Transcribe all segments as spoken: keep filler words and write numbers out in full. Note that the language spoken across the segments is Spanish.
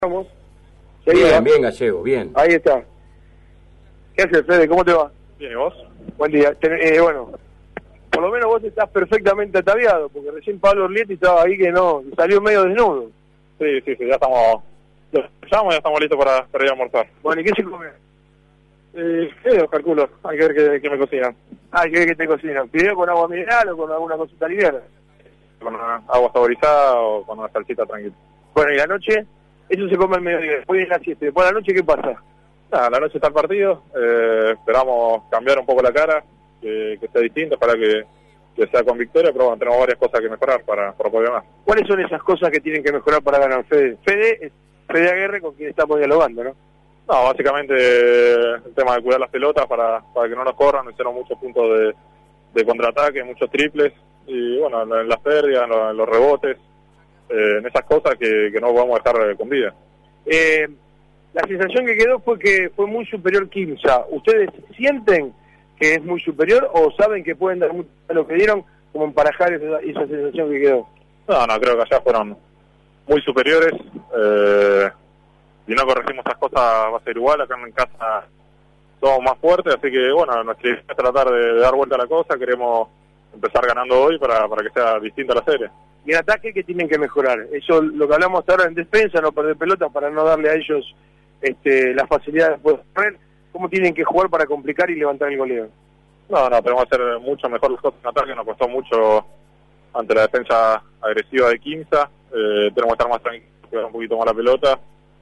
Vamos. Bien, bien, Gallego, bien. Ahí está. ¿Qué haces, Fede? ¿Cómo te va? Bien, ¿y vos? Buen día. Ten, eh, bueno, por lo menos vos estás perfectamente ataviado, porque recién Pablo Orlietti estaba ahí que no, salió medio desnudo. Sí, sí, sí, ya estamos, ya estamos, ya estamos listos para, para ir a almorzar. Bueno, ¿y qué se come? Eh, eh, calculo, hay que ver qué, qué me cocinan. Ah, ¿qué que te cocinan? ¿Pideo con agua mineral o con alguna cosita liviana? Con una agua saborizada o con una salsita tranquila. Bueno, ¿y la noche? Eso se come al mediodía, después de la siesta. Después de la noche, ¿qué pasa? Nada, la noche está el partido, eh, esperamos cambiar un poco la cara, que, que sea distinto, para que, que sea con victoria, pero bueno, tenemos varias cosas que mejorar para, para poder ganar. ¿Cuáles son esas cosas que tienen que mejorar para ganar, Fede? Fede es Fede Aguirre, con quien estamos dialogando, ¿no? No, básicamente eh, el tema de cuidar las pelotas para, para que no nos corran, hicieron muchos puntos de, de contraataque, muchos triples, y bueno, en las pérdidas, en los, en los rebotes, eh, en esas cosas que, que no podemos dejar con vida. Eh, la sensación que quedó fue que fue muy superior Quimsa. ¿Ustedes sienten que es muy superior o saben que pueden dar mucho a lo que dieron como emparejar esa, esa sensación que quedó? No, no, creo que allá fueron muy superiores. Eh, si no corregimos esas cosas va a ser igual. Acá en casa somos más fuertes, así que bueno, nuestra idea es tratar de, de dar vuelta a la cosa. Queremos empezar ganando hoy para, para que sea distinta la serie. Y en ataque, ¿qué tienen que mejorar? Eso, lo que hablamos ahora en defensa, no perder pelota para no darle a ellos este, la facilidad de poder correr. ¿Cómo tienen que jugar para complicar y levantar el goleo? No, no, tenemos que hacer mucho mejor las cosas en ataque. Nos costó mucho ante la defensa agresiva de Quimsa. Eh, tenemos que estar más tranquilos, cuidar un poquito más la pelota.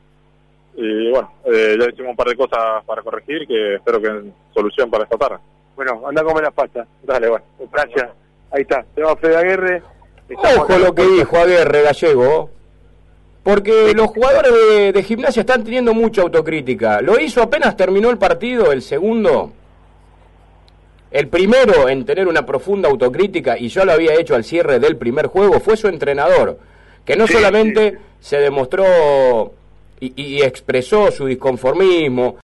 Y bueno, eh, ya hicimos un par de cosas para corregir que espero que solución para esta tarde. Bueno, anda a comer la pasta. Dale, bueno. Gracias. Ahí está. Se va Fede Aguirre. Ojo lo que dijo Aguirre, Gallego, porque los jugadores de, de Gimnasia están teniendo mucha autocrítica. Lo hizo apenas terminó el partido, el segundo. El primero en tener una profunda autocrítica, y yo lo había hecho al cierre del primer juego, fue su entrenador, que no sí, solamente sí. se demostró y, y expresó su disconformismo,